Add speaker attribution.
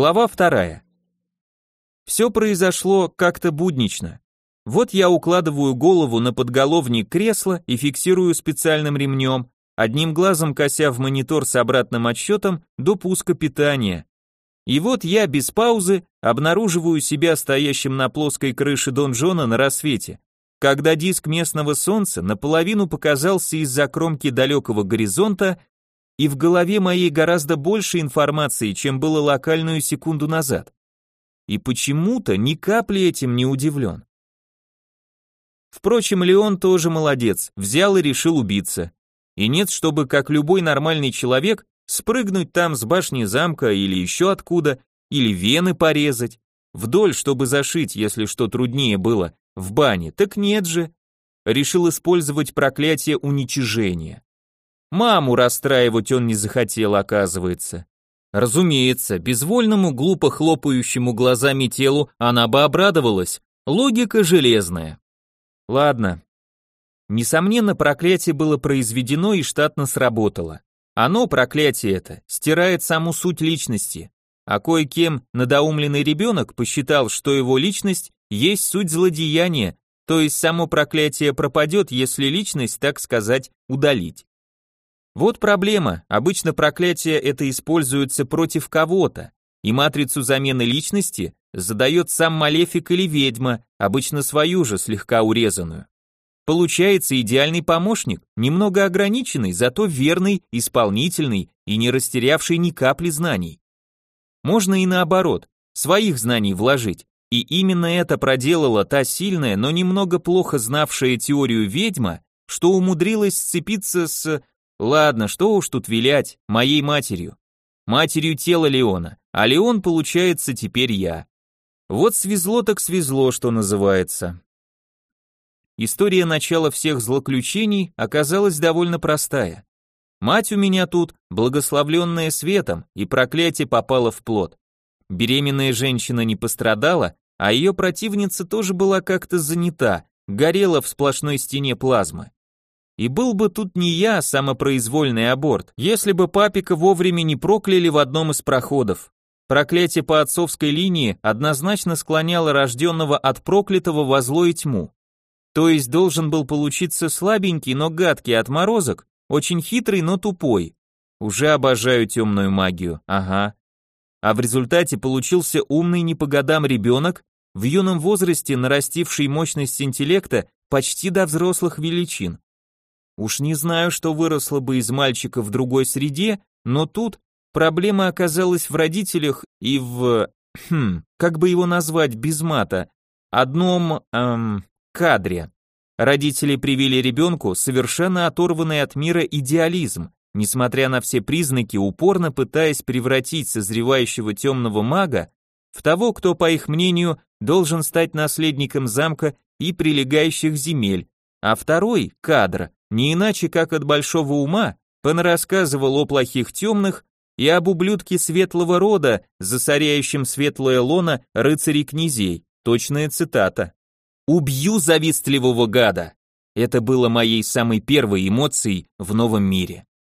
Speaker 1: Глава 2. Все произошло как-то буднично. Вот я укладываю голову на подголовник кресла и фиксирую специальным ремнем, одним глазом кося в монитор с обратным отсчетом до пуска питания. И вот я без паузы обнаруживаю себя стоящим на плоской крыше донжона на рассвете, когда диск местного солнца наполовину показался из-за кромки далекого горизонта, и в голове моей гораздо больше информации, чем было локальную секунду назад. И почему-то ни капли этим не удивлен. Впрочем, Леон тоже молодец, взял и решил убиться. И нет, чтобы, как любой нормальный человек, спрыгнуть там с башни замка или еще откуда, или вены порезать, вдоль, чтобы зашить, если что труднее было, в бане, так нет же. Решил использовать проклятие уничижения. Маму расстраивать он не захотел, оказывается. Разумеется, безвольному, глупо хлопающему глазами телу она бы обрадовалась. Логика железная. Ладно. Несомненно, проклятие было произведено и штатно сработало. Оно, проклятие это, стирает саму суть личности. А кое-кем надоумленный ребенок посчитал, что его личность есть суть злодеяния, то есть само проклятие пропадет, если личность, так сказать, удалить. Вот проблема, обычно проклятие это используется против кого-то, и матрицу замены личности задает сам малефик или ведьма, обычно свою же, слегка урезанную. Получается идеальный помощник, немного ограниченный, зато верный, исполнительный и не растерявший ни капли знаний. Можно и наоборот, своих знаний вложить, и именно это проделала та сильная, но немного плохо знавшая теорию ведьма, что умудрилась сцепиться с... Ладно, что уж тут вилять, моей матерью. Матерью тела Леона, а Леон, получается, теперь я. Вот свезло так свезло, что называется. История начала всех злоключений оказалась довольно простая. Мать у меня тут, благословленная светом, и проклятие попало в плод. Беременная женщина не пострадала, а ее противница тоже была как-то занята, горела в сплошной стене плазмы. И был бы тут не я, а самопроизвольный аборт, если бы папика вовремя не прокляли в одном из проходов. Проклятие по отцовской линии однозначно склоняло рожденного от проклятого во зло и тьму. То есть должен был получиться слабенький, но гадкий отморозок, очень хитрый, но тупой. Уже обожаю темную магию, ага. А в результате получился умный не по годам ребенок, в юном возрасте нарастивший мощность интеллекта почти до взрослых величин. Уж не знаю, что выросло бы из мальчика в другой среде, но тут проблема оказалась в родителях и в... как бы его назвать без мата? Одном... кадре. Родители привили ребенку совершенно оторванный от мира идеализм, несмотря на все признаки, упорно пытаясь превратить созревающего темного мага в того, кто, по их мнению, должен стать наследником замка и прилегающих земель, а второй, кадр, не иначе как от большого ума, понарассказывал о плохих темных и об ублюдке светлого рода, засоряющем светлое лоно рыцарей-князей, точная цитата. «Убью завистливого гада!» Это было моей самой первой эмоцией в новом мире.